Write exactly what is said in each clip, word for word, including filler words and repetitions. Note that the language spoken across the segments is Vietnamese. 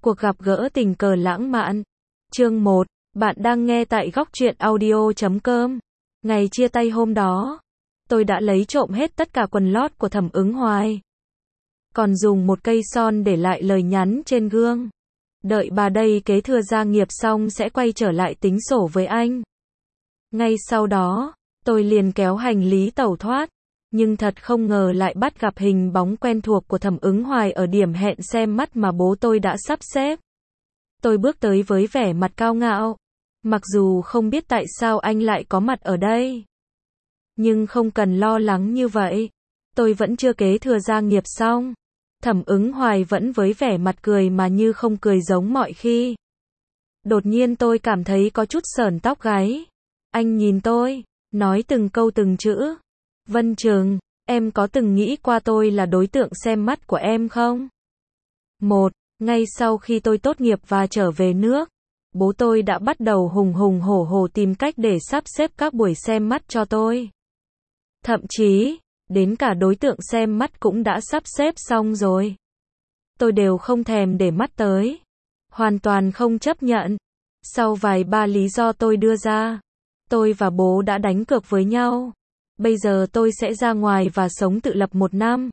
Cuộc gặp gỡ tình cờ lãng mạn. Chương một. Bạn đang nghe tại góc truyện audio chấm com. Ngày chia tay hôm đó, tôi đã lấy trộm hết tất cả quần lót của Thẩm Ứng Hoài. Còn dùng một cây son để lại lời nhắn trên gương. Đợi bà đây kế thừa gia nghiệp xong sẽ quay trở lại tính sổ với anh. Ngay sau đó, tôi liền kéo hành lý tẩu thoát. Nhưng thật không ngờ lại bắt gặp hình bóng quen thuộc của Thẩm Ứng Hoài ở điểm hẹn xem mắt mà bố tôi đã sắp xếp. Tôi bước tới với vẻ mặt cao ngạo. Mặc dù không biết tại sao anh lại có mặt ở đây. Nhưng không cần lo lắng như vậy. Tôi vẫn chưa kế thừa gia nghiệp xong. Thẩm Ứng Hoài vẫn với vẻ mặt cười mà như không cười giống mọi khi. Đột nhiên tôi cảm thấy có chút sởn tóc gáy. Anh nhìn tôi, nói từng câu từng chữ. Vân Trường, em có từng nghĩ qua tôi là đối tượng xem mắt của em không? Một, ngay sau khi tôi tốt nghiệp và trở về nước, bố tôi đã bắt đầu hùng hùng hổ hổ tìm cách để sắp xếp các buổi xem mắt cho tôi. Thậm chí, đến cả đối tượng xem mắt cũng đã sắp xếp xong rồi. Tôi đều không thèm để mắt tới. Hoàn toàn không chấp nhận. Sau vài ba lý do tôi đưa ra, tôi và bố đã đánh cược với nhau. Bây giờ tôi sẽ ra ngoài và sống tự lập một năm.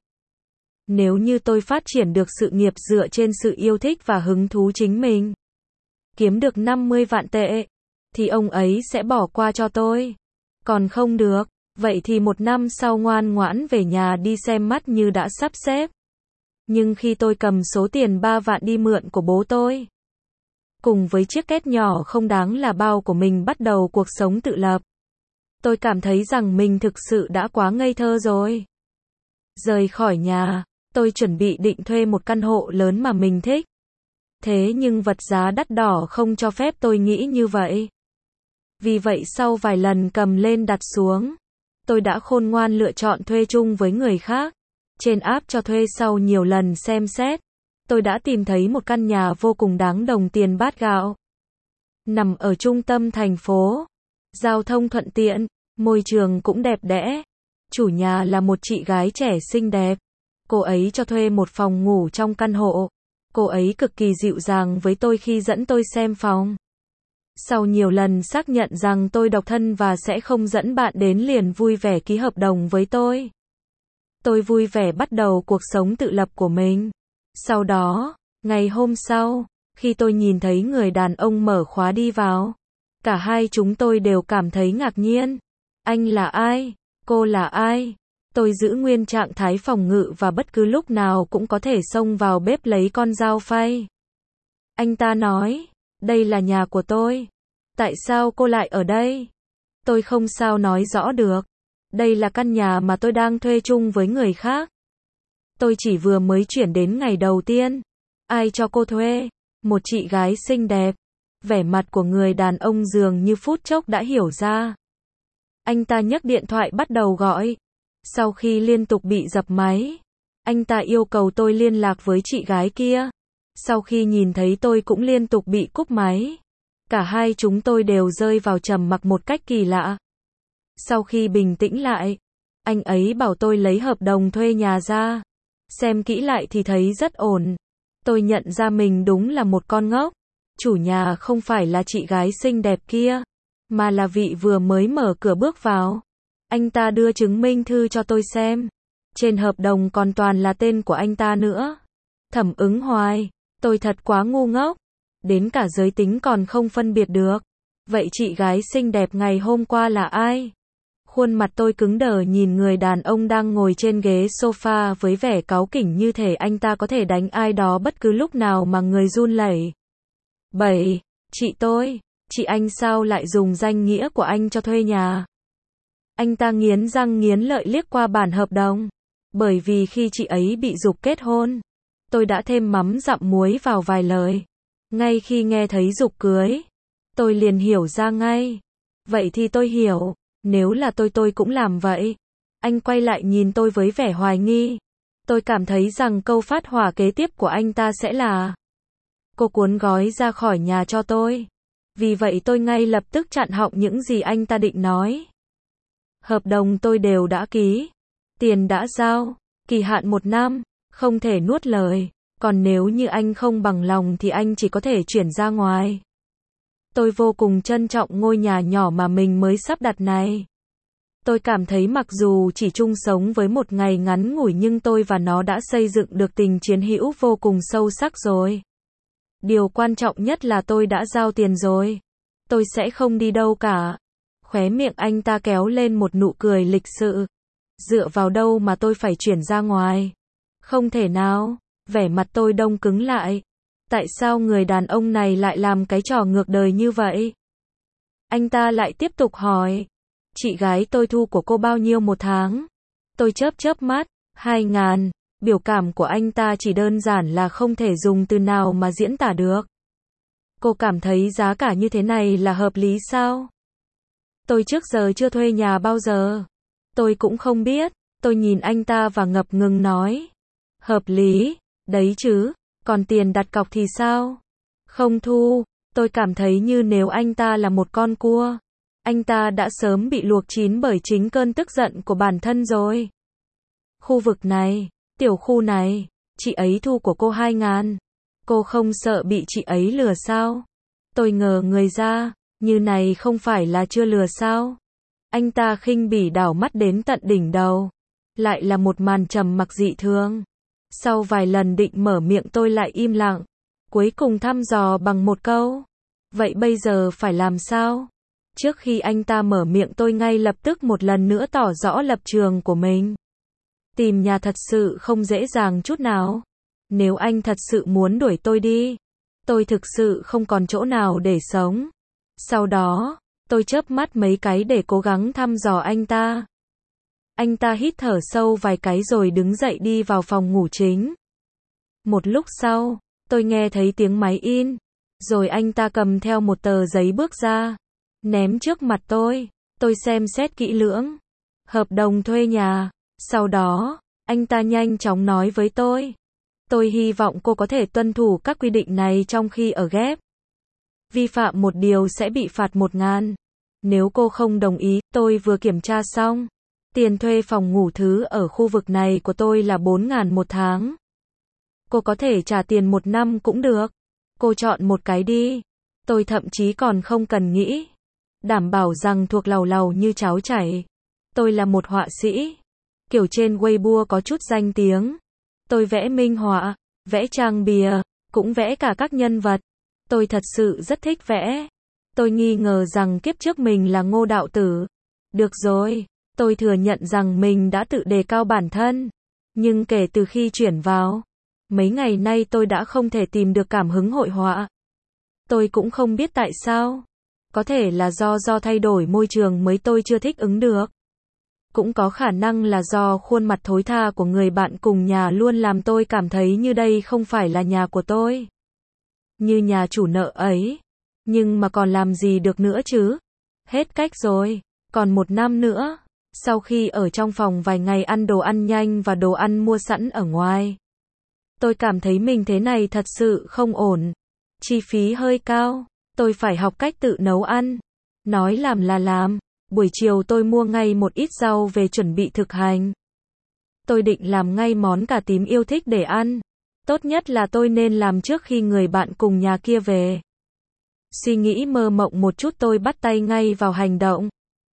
Nếu như tôi phát triển được sự nghiệp dựa trên sự yêu thích và hứng thú chính mình, kiếm được năm mươi vạn tệ, thì ông ấy sẽ bỏ qua cho tôi. Còn không được, vậy thì một năm sau ngoan ngoãn về nhà đi xem mắt như đã sắp xếp. Nhưng khi tôi cầm số tiền ba vạn đi mượn của bố tôi, cùng với chiếc két nhỏ không đáng là bao của mình bắt đầu cuộc sống tự lập, tôi cảm thấy rằng mình thực sự đã quá ngây thơ rồi. Rời khỏi nhà, tôi chuẩn bị định thuê một căn hộ lớn mà mình thích. Thế nhưng vật giá đắt đỏ không cho phép tôi nghĩ như vậy. Vì vậy sau vài lần cầm lên đặt xuống, tôi đã khôn ngoan lựa chọn thuê chung với người khác. Trên app cho thuê sau nhiều lần xem xét, tôi đã tìm thấy một căn nhà vô cùng đáng đồng tiền bát gạo. Nằm ở trung tâm thành phố. Giao thông thuận tiện, môi trường cũng đẹp đẽ. Chủ nhà là một chị gái trẻ xinh đẹp. Cô ấy cho thuê một phòng ngủ trong căn hộ. Cô ấy cực kỳ dịu dàng với tôi khi dẫn tôi xem phòng. Sau nhiều lần xác nhận rằng tôi độc thân và sẽ không dẫn bạn đến, liền vui vẻ ký hợp đồng với tôi. Tôi vui vẻ bắt đầu cuộc sống tự lập của mình. Sau đó, ngày hôm sau, khi tôi nhìn thấy người đàn ông mở khóa đi vào, cả hai chúng tôi đều cảm thấy ngạc nhiên. Anh là ai? Cô là ai? Tôi giữ nguyên trạng thái phòng ngự và bất cứ lúc nào cũng có thể xông vào bếp lấy con dao phay. Anh ta nói, đây là nhà của tôi. Tại sao cô lại ở đây? Tôi không sao nói rõ được. Đây là căn nhà mà tôi đang thuê chung với người khác. Tôi chỉ vừa mới chuyển đến ngày đầu tiên. Ai cho cô thuê? Một chị gái xinh đẹp. Vẻ mặt của người đàn ông dường như phút chốc đã hiểu ra. Anh ta nhấc điện thoại bắt đầu gọi. Sau khi liên tục bị dập máy, anh ta yêu cầu tôi liên lạc với chị gái kia. Sau khi nhìn thấy tôi cũng liên tục bị cúp máy. Cả hai chúng tôi đều rơi vào trầm mặc một cách kỳ lạ. Sau khi bình tĩnh lại, anh ấy bảo tôi lấy hợp đồng thuê nhà ra. Xem kỹ lại thì thấy rất ổn. Tôi nhận ra mình đúng là một con ngốc. Chủ nhà không phải là chị gái xinh đẹp kia, mà là vị vừa mới mở cửa bước vào. Anh ta đưa chứng minh thư cho tôi xem. Trên hợp đồng còn toàn là tên của anh ta nữa. Thẩm Ứng Hoài. Tôi thật quá ngu ngốc. Đến cả giới tính còn không phân biệt được. Vậy chị gái xinh đẹp ngày hôm qua là ai? Khuôn mặt tôi cứng đờ nhìn người đàn ông đang ngồi trên ghế sofa với vẻ cáu kỉnh như thể anh ta có thể đánh ai đó bất cứ lúc nào mà người run lẩy. Bảy. Chị tôi. Chị anh sao lại dùng danh nghĩa của anh cho thuê nhà? Anh ta nghiến răng nghiến lợi liếc qua bản hợp đồng. Bởi vì khi chị ấy bị giục kết hôn, tôi đã thêm mắm dặm muối vào vài lời. Ngay khi nghe thấy giục cưới, tôi liền hiểu ra ngay. Vậy thì tôi hiểu, nếu là tôi tôi cũng làm vậy. Anh quay lại nhìn tôi với vẻ hoài nghi. Tôi cảm thấy rằng câu phát hỏa kế tiếp của anh ta sẽ là: cô cuốn gói ra khỏi nhà cho tôi. Vì vậy tôi ngay lập tức chặn họng những gì anh ta định nói. Hợp đồng tôi đều đã ký. Tiền đã giao. Kỳ hạn một năm. Không thể nuốt lời. Còn nếu như anh không bằng lòng thì anh chỉ có thể chuyển ra ngoài. Tôi vô cùng trân trọng ngôi nhà nhỏ mà mình mới sắp đặt này. Tôi cảm thấy mặc dù chỉ chung sống với một ngày ngắn ngủi nhưng tôi và nó đã xây dựng được tình chiến hữu vô cùng sâu sắc rồi. Điều quan trọng nhất là tôi đã giao tiền rồi. Tôi sẽ không đi đâu cả. Khóe miệng anh ta kéo lên một nụ cười lịch sự. Dựa vào đâu mà tôi phải chuyển ra ngoài? Không thể nào. Vẻ mặt tôi đông cứng lại. Tại sao người đàn ông này lại làm cái trò ngược đời như vậy? Anh ta lại tiếp tục hỏi. Chị gái tôi thu của cô bao nhiêu một tháng? Tôi chớp chớp mắt. Hai ngàn. Biểu cảm của anh ta chỉ đơn giản là không thể dùng từ nào mà diễn tả được. Cô cảm thấy giá cả như thế này là hợp lý sao? Tôi trước giờ chưa thuê nhà bao giờ. Tôi cũng không biết. Tôi nhìn anh ta và ngập ngừng nói. Hợp lý, đấy chứ. Còn tiền đặt cọc thì sao? Không thu. Tôi cảm thấy như nếu anh ta là một con cua. Anh ta đã sớm bị luộc chín bởi chính cơn tức giận của bản thân rồi. Khu vực này, tiểu khu này, chị ấy thu của cô hai ngàn. Cô không sợ bị chị ấy lừa sao? Tôi ngờ người ra, như này không phải là chưa lừa sao? Anh ta khinh bỉ đảo mắt đến tận đỉnh đầu. Lại là một màn trầm mặc dị thường. Sau vài lần định mở miệng tôi lại im lặng. Cuối cùng thăm dò bằng một câu. Vậy bây giờ phải làm sao? Trước khi anh ta mở miệng tôi ngay lập tức một lần nữa tỏ rõ lập trường của mình. Tìm nhà thật sự không dễ dàng chút nào. Nếu anh thật sự muốn đuổi tôi đi, tôi thực sự không còn chỗ nào để sống. Sau đó, tôi chớp mắt mấy cái để cố gắng thăm dò anh ta. Anh ta hít thở sâu vài cái rồi đứng dậy đi vào phòng ngủ chính. Một lúc sau, tôi nghe thấy tiếng máy in. Rồi anh ta cầm theo một tờ giấy bước ra. Ném trước mặt tôi. Tôi xem xét kỹ lưỡng. Hợp đồng thuê nhà. Sau đó, anh ta nhanh chóng nói với tôi. Tôi hy vọng cô có thể tuân thủ các quy định này trong khi ở ghép. Vi phạm một điều sẽ bị phạt một ngàn. Nếu cô không đồng ý, tôi vừa kiểm tra xong. Tiền thuê phòng ngủ thứ ở khu vực này của tôi là bốn ngàn một tháng. Cô có thể trả tiền một năm cũng được. Cô chọn một cái đi. Tôi thậm chí còn không cần nghĩ. Đảm bảo rằng thuộc làu làu như cháo chảy. Tôi là một họa sĩ. Kiểu trên Weibo có chút danh tiếng. Tôi vẽ minh họa, vẽ trang bìa, cũng vẽ cả các nhân vật. Tôi thật sự rất thích vẽ. Tôi nghi ngờ rằng kiếp trước mình là Ngô đạo tử. Được rồi, tôi thừa nhận rằng mình đã tự đề cao bản thân. Nhưng kể từ khi chuyển vào, mấy ngày nay tôi đã không thể tìm được cảm hứng hội họa. Tôi cũng không biết tại sao. Có thể là do do thay đổi môi trường mới tôi chưa thích ứng được. Cũng có khả năng là do khuôn mặt thối tha của người bạn cùng nhà luôn làm tôi cảm thấy như đây không phải là nhà của tôi. Như nhà chủ nợ ấy. Nhưng mà còn làm gì được nữa chứ? Hết cách rồi. Còn một năm nữa. Sau khi ở trong phòng vài ngày ăn đồ ăn nhanh và đồ ăn mua sẵn ở ngoài. Tôi cảm thấy mình thế này thật sự không ổn. Chi phí hơi cao. Tôi phải học cách tự nấu ăn. Nói làm là làm. Buổi chiều tôi mua ngay một ít rau về chuẩn bị thực hành. Tôi định làm ngay món cà tím yêu thích để ăn. Tốt nhất là tôi nên làm trước khi người bạn cùng nhà kia về. Suy nghĩ mơ mộng một chút tôi bắt tay ngay vào hành động.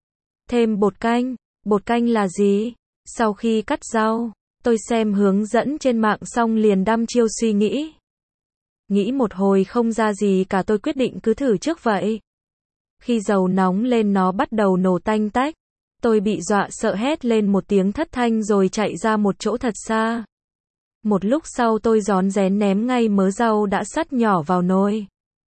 Thêm bột canh. Bột canh là gì? Sau khi cắt rau, tôi xem hướng dẫn trên mạng xong liền đăm chiêu suy nghĩ. Nghĩ một hồi không ra gì cả tôi quyết định cứ thử trước vậy. Khi dầu nóng lên nó bắt đầu nổ tanh tách. Tôi bị dọa sợ hét lên một tiếng thất thanh rồi chạy ra một chỗ thật xa. Một lúc sau tôi rón rén ném ngay mớ rau đã sắt nhỏ vào nồi.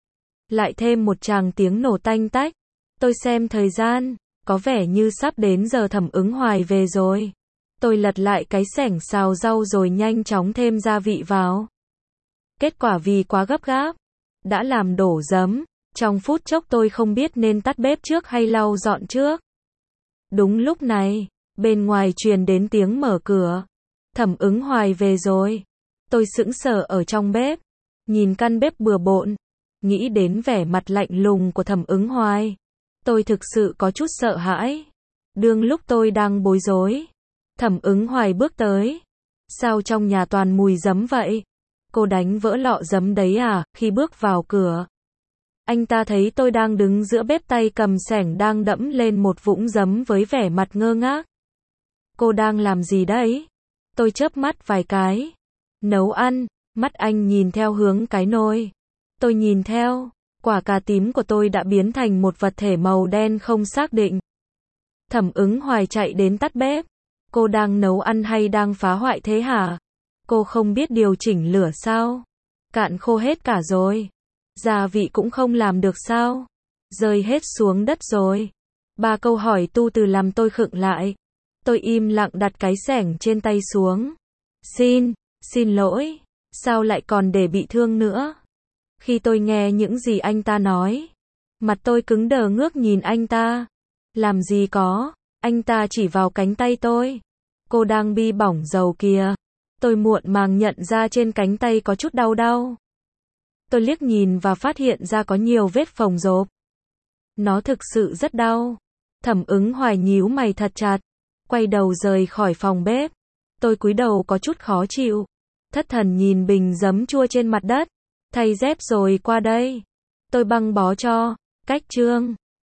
Lại thêm một tràng tiếng nổ tanh tách. Tôi xem thời gian, có vẻ như sắp đến giờ Thẩm Ứng Hoài về rồi. Tôi lật lại cái xẻng xào rau rồi nhanh chóng thêm gia vị vào. Kết quả vì quá gấp gáp, đã làm đổ giấm. Trong phút chốc tôi không biết nên tắt bếp trước hay lau dọn trước. Đúng lúc này, bên ngoài truyền đến tiếng mở cửa. Thẩm Ứng Hoài về rồi. Tôi sững sờ ở trong bếp, nhìn căn bếp bừa bộn, nghĩ đến vẻ mặt lạnh lùng của Thẩm Ứng Hoài. Tôi thực sự có chút sợ hãi. Đương lúc tôi đang bối rối, Thẩm Ứng Hoài bước tới. Sao trong nhà toàn mùi giấm vậy? Cô đánh vỡ lọ giấm đấy à? Khi bước vào cửa, anh ta thấy tôi đang đứng giữa bếp tay cầm xẻng đang đẫm lên một vũng giấm với vẻ mặt ngơ ngác. Cô đang làm gì đấy? Tôi chớp mắt vài cái. Nấu ăn. Mắt anh nhìn theo hướng cái nồi. Tôi nhìn theo. Quả cà tím của tôi đã biến thành một vật thể màu đen không xác định. Thẩm Ứng Hoài chạy đến tắt bếp. Cô đang nấu ăn hay đang phá hoại thế hả? Cô không biết điều chỉnh lửa sao? Cạn khô hết cả rồi. Gia vị cũng không làm được sao? Rơi hết xuống đất rồi. Ba câu hỏi tu từ làm tôi khựng lại. Tôi im lặng đặt cái xẻng trên tay xuống. Xin, xin lỗi. Sao lại còn để bị thương nữa? Khi tôi nghe những gì anh ta nói, mặt tôi cứng đờ ngước nhìn anh ta. Làm gì có, anh ta chỉ vào cánh tay tôi. Cô đang bi bỏng dầu kìa. Tôi muộn màng nhận ra trên cánh tay có chút đau đau. Tôi liếc nhìn và phát hiện ra có nhiều vết phồng rộp. Nó thực sự rất đau. Thẩm Ứng Hoài nhíu mày thật chặt, quay đầu rời khỏi phòng bếp. Tôi cúi đầu có chút khó chịu. Thất thần nhìn bình giấm chua trên mặt đất. Thay dép rồi qua đây. Tôi băng bó cho. Cách chương.